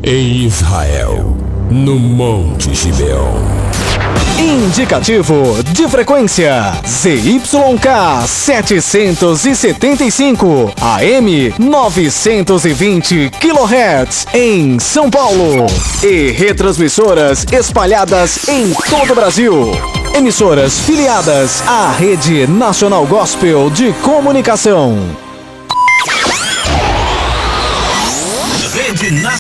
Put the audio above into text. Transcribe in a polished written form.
em Israel, no Monte Gibeon. Indicativo de frequência ZYK 775 AM 920 kHz em São Paulo e retransmissoras espalhadas em todo o Brasil. Emissoras filiadas à Rede Nacional Gospel de Comunicação.